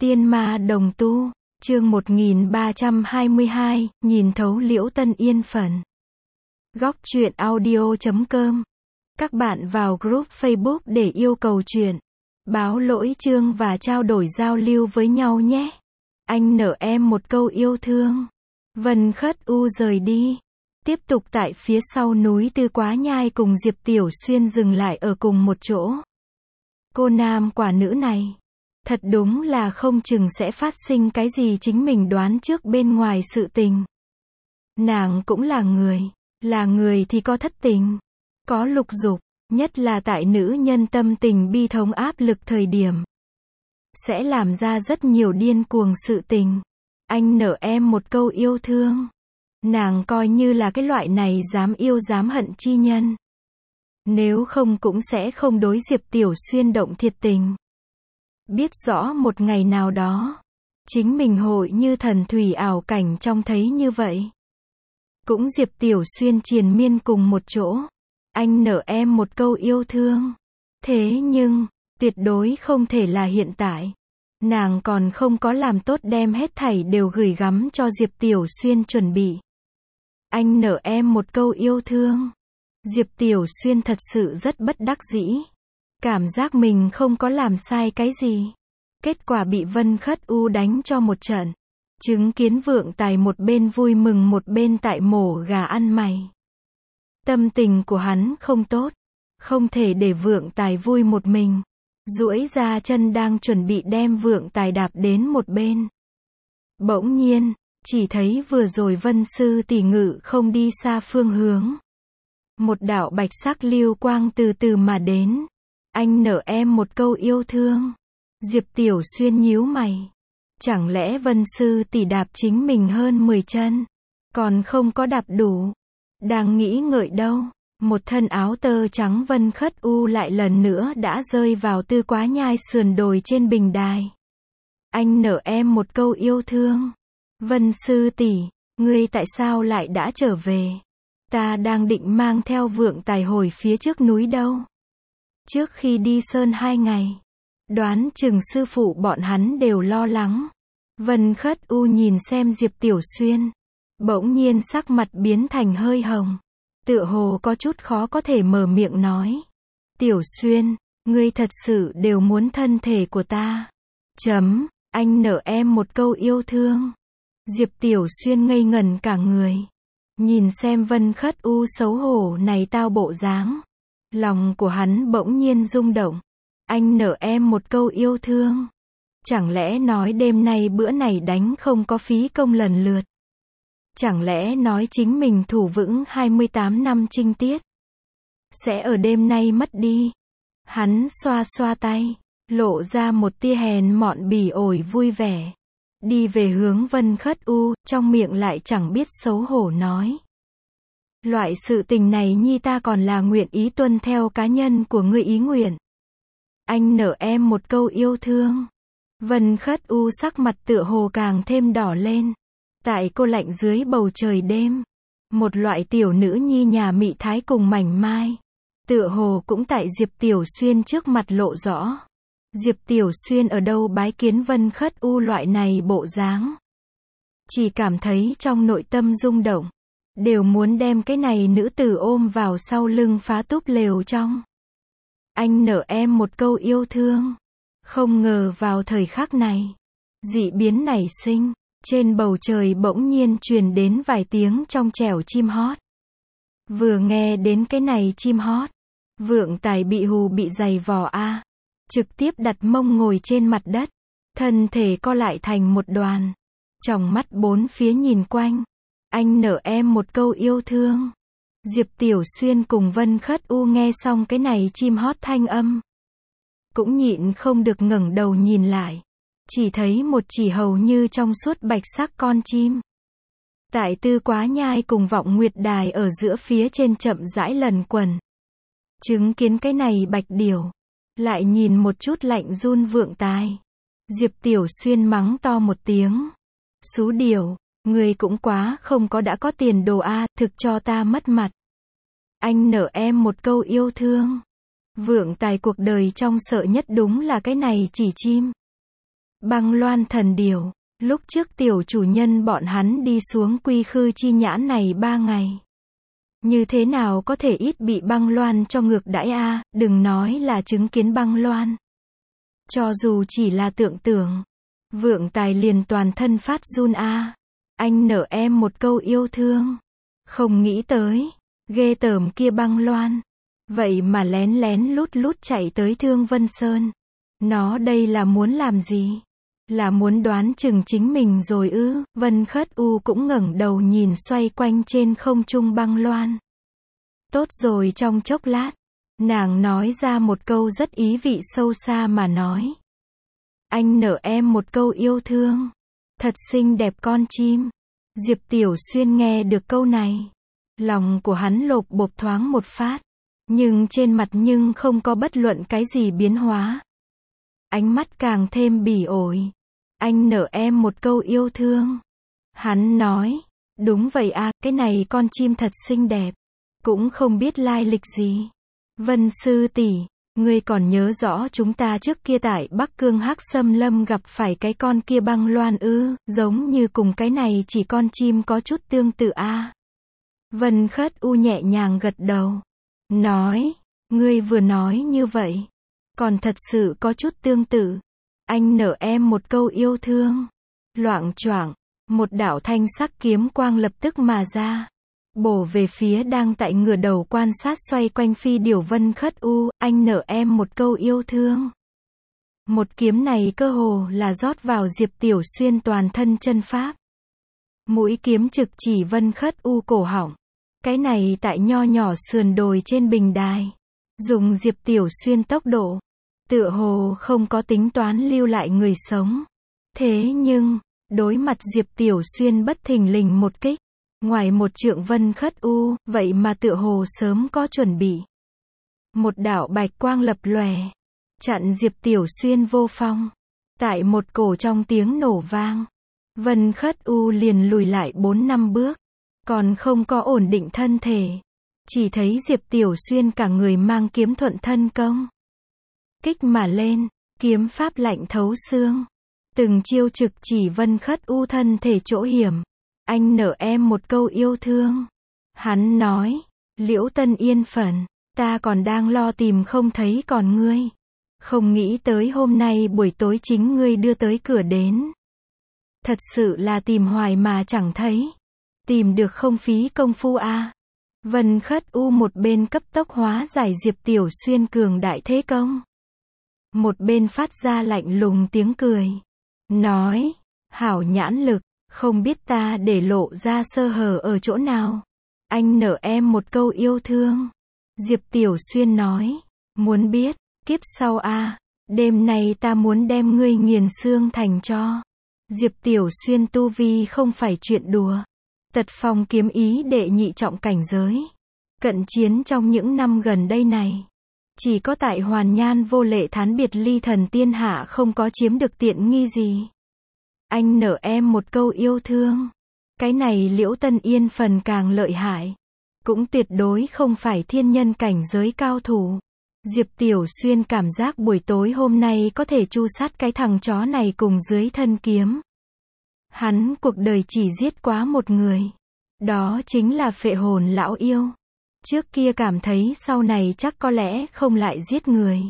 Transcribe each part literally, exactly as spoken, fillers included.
Tiên ma đồng tu, chương một nghìn ba trăm hai mươi hai, nhìn thấu Liễu Tân Yên phần. Góc truyện audio chấm com. Các bạn vào group Facebook để yêu cầu truyện, báo lỗi chương và trao đổi giao lưu với nhau nhé. Anh nợ em một câu yêu thương. Vân Khất U rời đi. Tiếp tục tại phía sau núi Tư Quá Nhai cùng Diệp Tiểu Xuyên dừng lại ở cùng một chỗ. Cô nam quả nữ này, thật đúng là không chừng sẽ phát sinh cái gì chính mình đoán trước bên ngoài sự tình. Nàng cũng là người, là người thì có thất tình, có lục dục, nhất là tại nữ nhân tâm tình bi thống áp lực thời điểm, sẽ làm ra rất nhiều điên cuồng sự tình. Anh nợ em một câu yêu thương. Nàng coi như là cái loại này dám yêu dám hận chi nhân. Nếu không cũng sẽ không đối Diệp Tiểu Xuyên động thiệt tình. Biết rõ một ngày nào đó, chính mình hội như thần thủy ảo cảnh trông thấy như vậy. Cũng Diệp Tiểu Xuyên triền miên cùng một chỗ. Anh nợ em một câu yêu thương. Thế nhưng, tuyệt đối không thể là hiện tại. Nàng còn không có làm tốt đem hết thảy đều gửi gắm cho Diệp Tiểu Xuyên chuẩn bị. Anh nợ em một câu yêu thương. Diệp Tiểu Xuyên thật sự rất bất đắc dĩ. Cảm giác mình không có làm sai cái gì. Kết quả bị Vân Khất U đánh cho một trận. Chứng kiến Vượng Tài một bên vui mừng một bên tại mổ gà ăn mày. Tâm tình của hắn không tốt. Không thể để Vượng Tài vui một mình. Duỗi ra chân đang chuẩn bị đem Vượng Tài đạp đến một bên. Bỗng nhiên, chỉ thấy vừa rồi Vân Sư tỷ ngự không đi xa phương hướng. Một đạo bạch sắc lưu quang từ từ mà đến. Anh nợ em một câu yêu thương. Diệp Tiểu Xuyên nhíu mày. Chẳng lẽ Vân Sư tỷ đạp chính mình hơn mười chân, còn không có đạp đủ. Đang nghĩ ngợi đâu, một thân áo tơ trắng Vân Khất U lại lần nữa đã rơi vào Tư Quá Nhai sườn đồi trên bình đài. Anh nợ em một câu yêu thương. Vân Sư tỷ, ngươi tại sao lại đã trở về? Ta đang định mang theo Vượng Tài hồi phía trước núi đâu. Trước khi đi sơn hai ngày, đoán chừng sư phụ bọn hắn đều lo lắng. Vân Khất U nhìn xem Diệp Tiểu Xuyên, bỗng nhiên sắc mặt biến thành hơi hồng, tựa hồ có chút khó có thể mở miệng nói. Tiểu Xuyên, ngươi thật sự đều muốn thân thể của ta. Chấm, anh nợ em một câu yêu thương. Diệp Tiểu Xuyên ngây ngẩn cả người. Nhìn xem Vân Khất U xấu hổ này tao bộ dáng. Lòng của hắn bỗng nhiên rung động. Anh nợ em một câu yêu thương. Chẳng lẽ nói đêm nay bữa này đánh không có phí công lần lượt? Chẳng lẽ nói chính mình thủ vững hai mươi tám năm trinh tiết sẽ ở đêm nay mất đi? Hắn xoa xoa tay, lộ ra một tia hèn mọn bỉ ổi vui vẻ. Đi về hướng Vân Khất U, trong miệng lại chẳng biết xấu hổ nói. Loại sự tình này nhi ta còn là nguyện ý tuân theo cá nhân của ngươi ý nguyện. Anh nợ em một câu yêu thương. Vân Khất U sắc mặt tựa hồ càng thêm đỏ lên. Tại cô lạnh dưới bầu trời đêm, một loại tiểu nữ nhi nhà mị thái cùng mảnh mai, tựa hồ cũng tại Diệp Tiểu Xuyên trước mặt lộ rõ. Diệp Tiểu Xuyên ở đâu bái kiến Vân Khất U loại này bộ dáng. Chỉ cảm thấy trong nội tâm rung động. Đều muốn đem cái này nữ tử ôm vào sau lưng phá túp lều trong. Anh nợ em một câu yêu thương. Không ngờ vào thời khắc này, dị biến nảy sinh. Trên bầu trời bỗng nhiên truyền đến vài tiếng trong trẻo chim hót. Vừa nghe đến cái này chim hót, Vượng Tài bị hù bị giày vò a, trực tiếp đặt mông ngồi trên mặt đất, thân thể co lại thành một đoàn, tròng mắt bốn phía nhìn quanh. Anh nợ em một câu yêu thương. Diệp Tiểu Xuyên cùng Vân Khất U nghe xong cái này chim hót thanh âm, cũng nhịn không được ngẩng đầu nhìn lại. Chỉ thấy một chỉ hầu như trong suốt bạch sắc con chim. Tại Tư Quá Nhai cùng Vọng Nguyệt Đài ở giữa phía trên chậm rãi lần quần. Chứng kiến cái này bạch điểu. Lại nhìn một chút lạnh run Vượng Tài. Diệp Tiểu Xuyên mắng to một tiếng. Xú điểu, người cũng quá không có đã có tiền đồ a, thực cho ta mất mặt. Anh nợ em một câu yêu thương. Vượng Tài cuộc đời trong sợ nhất đúng là cái này chỉ chim. Băng loan thần điểu. Lúc trước tiểu chủ nhân bọn hắn đi xuống Quy Khư Chi Nhãn này ba ngày. Như thế nào có thể ít bị băng loan cho ngược đãi a, đừng nói là chứng kiến băng loan. Cho dù chỉ là tưởng tượng, Vượng Tài liền toàn thân phát run a. Anh nở em một câu yêu thương. Không nghĩ tới, ghê tởm kia băng loan. Vậy mà lén lén lút lút chạy tới Thương Vân Sơn. Nó đây là muốn làm gì? Là muốn đoán chừng chính mình rồi ư? Vân Khất U cũng ngẩng đầu nhìn xoay quanh trên không trung băng loan. Tốt rồi, trong chốc lát, nàng nói ra một câu rất ý vị sâu xa mà nói. Anh nở em một câu yêu thương. Thật xinh đẹp con chim. Diệp Tiểu Xuyên nghe được câu này. Lòng của hắn lộp bộp thoáng một phát. Nhưng trên mặt nhưng không có bất luận cái gì biến hóa. Ánh mắt càng thêm bỉ ổi. Anh nở em một câu yêu thương. Hắn nói, đúng vậy à, cái này con chim thật xinh đẹp. Cũng không biết lai lịch gì. Vân sư tỷ, ngươi còn nhớ rõ chúng ta trước kia tại Bắc Cương Hắc Xâm Lâm gặp phải cái con kia băng loan ư, giống như cùng cái này chỉ con chim có chút tương tự a. À. Vân Khất U nhẹ nhàng gật đầu. Nói, ngươi vừa nói như vậy. Còn thật sự có chút tương tự. Anh nở em một câu yêu thương. Loạng choạng, một đạo thanh sắc kiếm quang lập tức mà ra. Bổ về phía đang tại ngửa đầu quan sát xoay quanh phi điểu Vân Khất U, anh nở em một câu yêu thương. Một kiếm này cơ hồ là rót vào Diệp Tiểu Xuyên toàn thân chân pháp. Mũi kiếm trực chỉ Vân Khất U cổ họng. Cái này tại nho nhỏ sườn đồi trên bình đài. Dùng Diệp Tiểu Xuyên tốc độ. Tựa hồ không có tính toán lưu lại người sống. Thế nhưng, đối mặt Diệp Tiểu Xuyên bất thình lình một kích. Ngoài một trượng Vân Khất U, vậy mà tựa hồ sớm có chuẩn bị. Một đạo bạch quang lập lòe. Chặn Diệp Tiểu Xuyên vô phong. Tại một cổ trong tiếng nổ vang. Vân Khất U liền lùi lại bốn năm bước. Còn không có ổn định thân thể. Chỉ thấy Diệp Tiểu Xuyên cả người mang kiếm thuận thân công. Kích mà lên, kiếm pháp lạnh thấu xương. Từng chiêu trực chỉ Vân Khất U thân thể chỗ hiểm. Anh nở em một câu yêu thương. Hắn nói, Liễu Tân Yên Phận, ta còn đang lo tìm không thấy còn ngươi. Không nghĩ tới hôm nay buổi tối chính ngươi đưa tới cửa đến. Thật sự là tìm hoài mà chẳng thấy. Tìm được không phí công phu a. À. Vân Khất U một bên cấp tốc hóa giải Diệp Tiểu Xuyên cường đại thế công. Một bên phát ra lạnh lùng tiếng cười. Nói, hảo nhãn lực, không biết ta để lộ ra sơ hở ở chỗ nào. Anh nở em một câu yêu thương. Diệp Tiểu Xuyên nói, muốn biết, kiếp sau a, à, đêm nay ta muốn đem ngươi nghiền xương thành cho. Diệp Tiểu Xuyên tu vi không phải chuyện đùa. Tật phong kiếm ý đệ nhị trọng cảnh giới. Cận chiến trong những năm gần đây này. Chỉ có tại Hoàn Nhan vô lệ thán biệt ly thần tiên hạ không có chiếm được tiện nghi gì. Anh nở em một câu yêu thương. Cái này Liễu Tân Yên phần càng lợi hại. Cũng tuyệt đối không phải thiên nhân cảnh giới cao thủ. Diệp Tiểu Xuyên cảm giác buổi tối hôm nay có thể chu sát cái thằng chó này cùng dưới thân kiếm. Hắn cuộc đời chỉ giết quá một người. Đó chính là Phệ Hồn lão yêu. Trước kia cảm thấy sau này chắc có lẽ không lại giết người.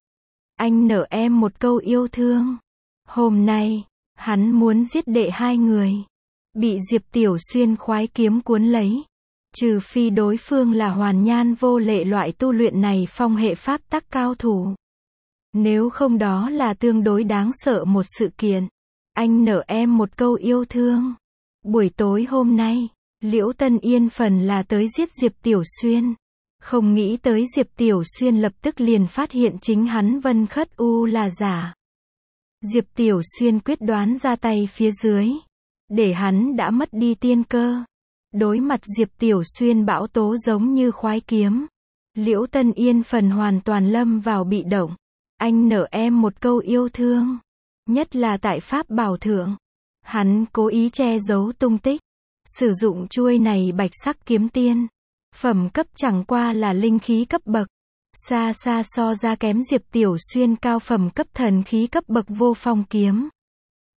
Anh nở em một câu yêu thương. Hôm nay, hắn muốn giết đệ hai người. Bị Diệp Tiểu Xuyên khoái kiếm cuốn lấy. Trừ phi đối phương là Hoàn Nhan vô lệ loại tu luyện này phong hệ pháp tắc cao thủ. Nếu không đó là tương đối đáng sợ một sự kiện. Anh nở em một câu yêu thương. Buổi tối hôm nay, Liễu Tân Yên phần là tới giết Diệp Tiểu Xuyên. Không nghĩ tới Diệp Tiểu Xuyên lập tức liền phát hiện chính hắn Vân Khất U là giả. Diệp Tiểu Xuyên quyết đoán ra tay phía dưới. Để hắn đã mất đi tiên cơ. Đối mặt Diệp Tiểu Xuyên bão tố giống như khoái kiếm. Liễu Tân Yên phần hoàn toàn lâm vào bị động. Anh nở em một câu yêu thương. Nhất là tại Pháp Bảo Thượng. Hắn cố ý che giấu tung tích. Sử dụng chuôi này bạch sắc kiếm tiên. Phẩm cấp chẳng qua là linh khí cấp bậc. Xa xa so ra kém Diệp Tiểu Xuyên cao phẩm cấp thần khí cấp bậc vô phong kiếm.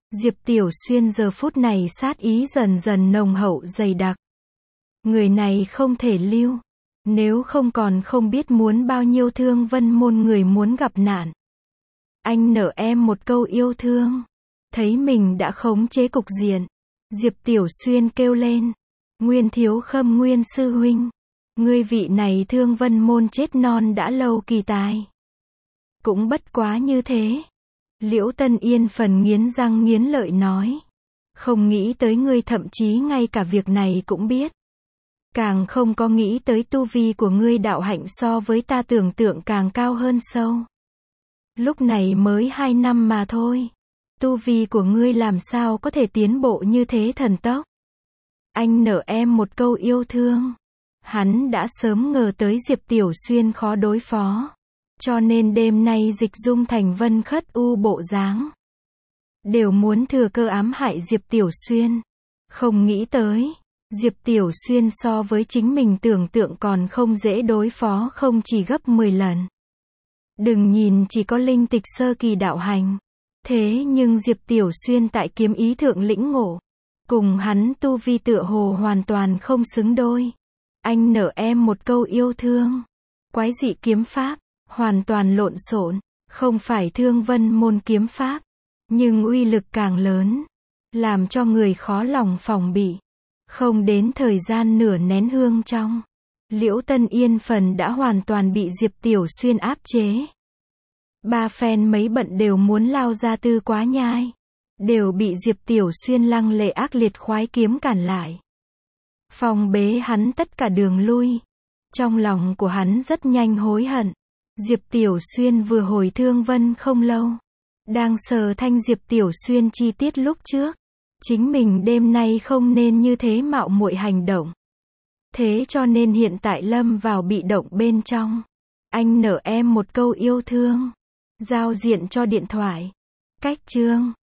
Diệp Tiểu Xuyên giờ phút này sát ý dần dần nồng hậu dày đặc. Người này không thể lưu. Nếu không còn không biết muốn bao nhiêu Thương Vân môn người muốn gặp nạn. Anh nợ em một câu yêu thương. Thấy mình đã khống chế cục diện. Diệp Tiểu Xuyên kêu lên. Nguyên Thiếu Khâm Nguyên sư huynh. Ngươi vị này Thương Vân môn chết non đã lâu kỳ tài. Cũng bất quá như thế. Liễu Tân Yên phần nghiến răng nghiến lợi nói. Không nghĩ tới ngươi thậm chí ngay cả việc này cũng biết. Càng không có nghĩ tới tu vi của ngươi đạo hạnh so với ta tưởng tượng càng cao hơn sâu. Lúc này mới hai năm mà thôi. Tu vi của ngươi làm sao có thể tiến bộ như thế thần tốc. Anh nợ em một câu yêu thương. Hắn đã sớm ngờ tới Diệp Tiểu Xuyên khó đối phó. Cho nên đêm nay dịch dung thành Vân Khất U bộ dáng. Đều muốn thừa cơ ám hại Diệp Tiểu Xuyên. Không nghĩ tới. Diệp Tiểu Xuyên so với chính mình tưởng tượng còn không dễ đối phó không chỉ gấp mười lần. Đừng nhìn chỉ có linh tịch sơ kỳ đạo hành. Thế nhưng Diệp Tiểu Xuyên tại kiếm ý thượng lĩnh ngộ. Cùng hắn tu vi tựa hồ hoàn toàn không xứng đôi. Anh nợ em một câu yêu thương. Quái dị kiếm pháp. Hoàn toàn lộn xộn. Không phải Thương Vân môn kiếm pháp. Nhưng uy lực càng lớn. Làm cho người khó lòng phòng bị. Không đến thời gian nửa nén hương trong. Liễu Tân Yên phần đã hoàn toàn bị Diệp Tiểu Xuyên áp chế. Ba phen mấy bận đều muốn lao ra tư quá nhai. Đều bị Diệp Tiểu Xuyên lăng lệ ác liệt khoái kiếm cản lại. Phong bế hắn tất cả đường lui. Trong lòng của hắn rất nhanh hối hận. Diệp Tiểu Xuyên vừa hồi Thương Vân không lâu. Đang sờ thanh Diệp Tiểu Xuyên chi tiết lúc trước. Chính mình đêm nay không nên như thế mạo muội hành động. Thế cho nên hiện tại lâm vào bị động bên trong. Anh nợ em một câu yêu thương. Giao diện cho điện thoại. Cách chương.